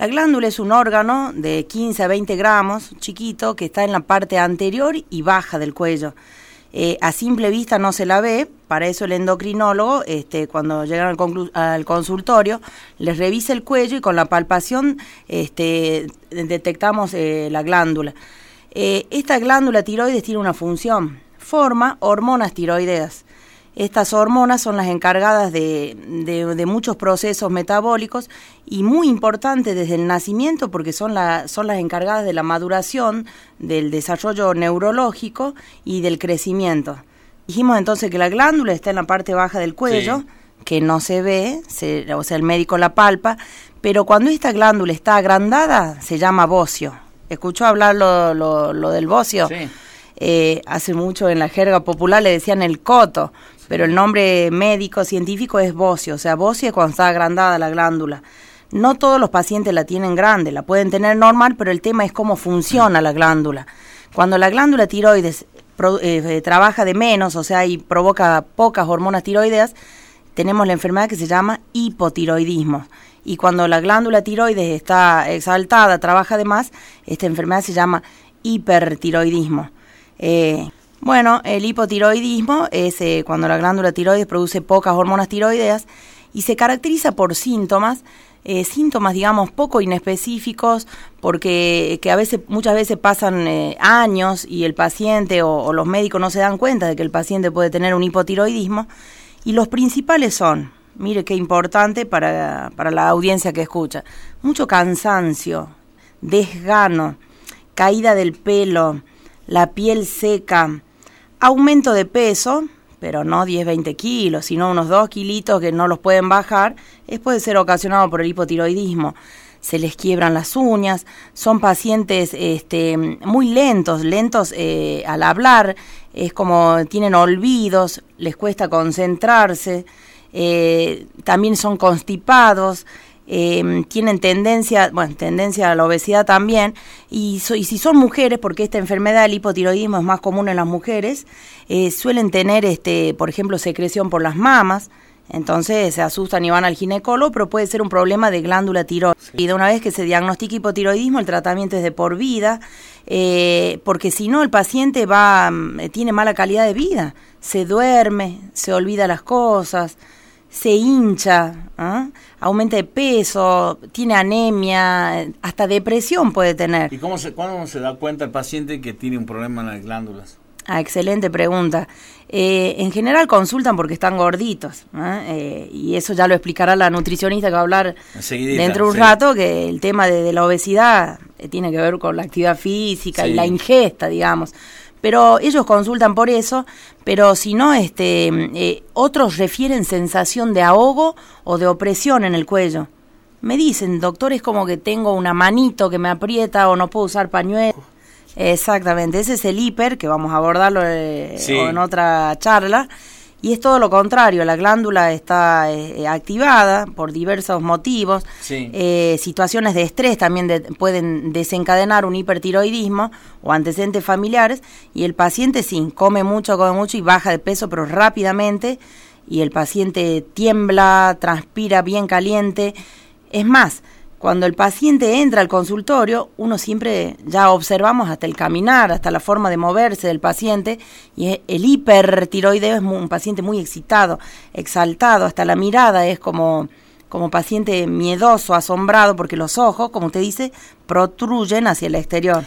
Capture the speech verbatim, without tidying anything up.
La glándula es un órgano de quince a veinte gramos, chiquito, que está en la parte anterior y baja del cuello. Eh, a simple vista no se la ve, para eso el endocrinólogo, este, cuando llegan al, conclu- al consultorio, les revisa el cuello y con la palpación este, detectamos eh, la glándula. Eh, esta glándula tiroides tiene una función, forma hormonas tiroideas. Estas hormonas son las encargadas de, de, de muchos procesos metabólicos y muy importantes desde el nacimiento porque son, la, son las encargadas de la maduración, del desarrollo neurológico y del crecimiento. Dijimos entonces que la glándula está en la parte baja del cuello, sí, que no se ve, se, o sea, el médico la palpa, pero cuando esta glándula está agrandada se llama bocio. ¿Escuchó hablar lo, lo, lo del bocio? Sí. Eh, hace mucho en la jerga popular le decían el coto, pero el nombre médico científico es bocio, o sea, bocio es cuando está agrandada la glándula. No todos los pacientes la tienen grande, la pueden tener normal, pero el tema es cómo funciona la glándula. Cuando la glándula tiroides pro, eh, trabaja de menos, o sea, y provoca pocas hormonas tiroideas, tenemos la enfermedad que se llama hipotiroidismo. Y cuando la glándula tiroides está exaltada, trabaja de más, esta enfermedad se llama hipertiroidismo. Eh, bueno, el hipotiroidismo es eh, cuando la glándula tiroides produce pocas hormonas tiroideas y se caracteriza por síntomas, eh, síntomas digamos poco inespecíficos, porque que a veces, muchas veces pasan eh, años y el paciente o, o los médicos no se dan cuenta de que el paciente puede tener un hipotiroidismo, y los principales son, mire qué importante para, para la audiencia que escucha, mucho cansancio, desgano, caída del pelo, la piel seca, aumento de peso, pero no diez, veinte kilos, sino unos dos kilitos que no los pueden bajar, es puede ser ocasionado por el hipotiroidismo. Se les quiebran las uñas, son pacientes este, muy lentos, lentos eh, al hablar, es como tienen olvidos, les cuesta concentrarse, eh, también son constipados, Eh, tienen tendencia, bueno, tendencia a la obesidad también, y, so, y si son mujeres, porque esta enfermedad, el hipotiroidismo, es más común en las mujeres, eh, suelen tener, este, por ejemplo, secreción por las mamas, entonces se asustan y van al ginecólogo, pero puede ser un problema de glándula tiroides. Sí. Y de una vez que se diagnostica hipotiroidismo, el tratamiento es de por vida, eh, porque si no el paciente va, tiene mala calidad de vida, se duerme, se olvida las cosas, se hincha, ¿eh? Aumenta de peso, tiene anemia, hasta depresión puede tener. ¿Y cómo se, cuándo se da cuenta el paciente que tiene un problema en las glándulas? Ah, excelente pregunta. Eh, en general consultan porque están gorditos, ¿eh? Eh, y eso ya lo explicará la nutricionista que va a hablar Enseguidita, dentro de un sí. rato, que el tema de, de la obesidad eh, tiene que ver con la actividad física, sí, y la ingesta, digamos. Pero ellos consultan por eso, pero si no, este, eh, otros refieren sensación de ahogo o de opresión en el cuello. Me dicen, doctor, es como que tengo una manito que me aprieta o no puedo usar pañuelo. Exactamente, ese es el hiper, que vamos a abordarlo eh, sí. en otra charla. Y es todo lo contrario, la glándula está eh, activada por diversos motivos, sí. eh, situaciones de estrés también de, pueden desencadenar un hipertiroidismo o antecedentes familiares, y el paciente sí, come mucho, come mucho y baja de peso, pero rápidamente, y el paciente tiembla, transpira bien caliente. Es más, cuando el paciente entra al consultorio, uno siempre ya observamos hasta el caminar, hasta la forma de moverse del paciente, y el hipertiroideo es un paciente muy excitado, exaltado, hasta la mirada es como, como paciente miedoso, asombrado, porque los ojos, como usted dice, protruyen hacia el exterior.